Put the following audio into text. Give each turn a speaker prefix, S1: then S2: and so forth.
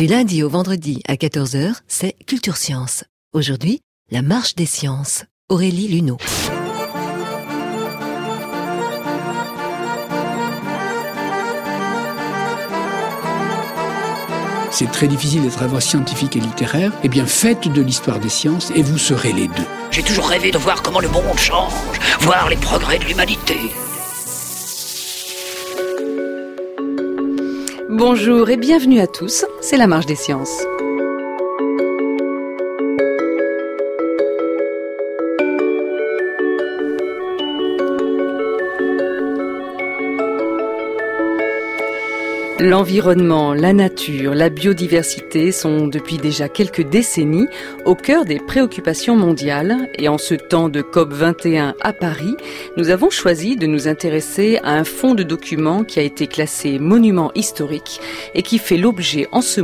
S1: Du lundi au vendredi à 14h, c'est Culture Science. Aujourd'hui, la marche des sciences. Aurélie Luneau.
S2: C'est très difficile d'être à la fois scientifique et littéraire. Eh bien, faites de l'histoire des sciences et vous serez les deux.
S3: J'ai toujours rêvé de voir comment le monde change, voir les progrès de l'humanité.
S4: Bonjour et bienvenue à tous, c'est la marche des sciences. L'environnement, la nature, la biodiversité sont depuis déjà quelques décennies au cœur des préoccupations mondiales et en ce temps de COP21 à Paris, nous avons choisi de nous intéresser à un fonds de documents qui a été classé monument historique et qui fait l'objet en ce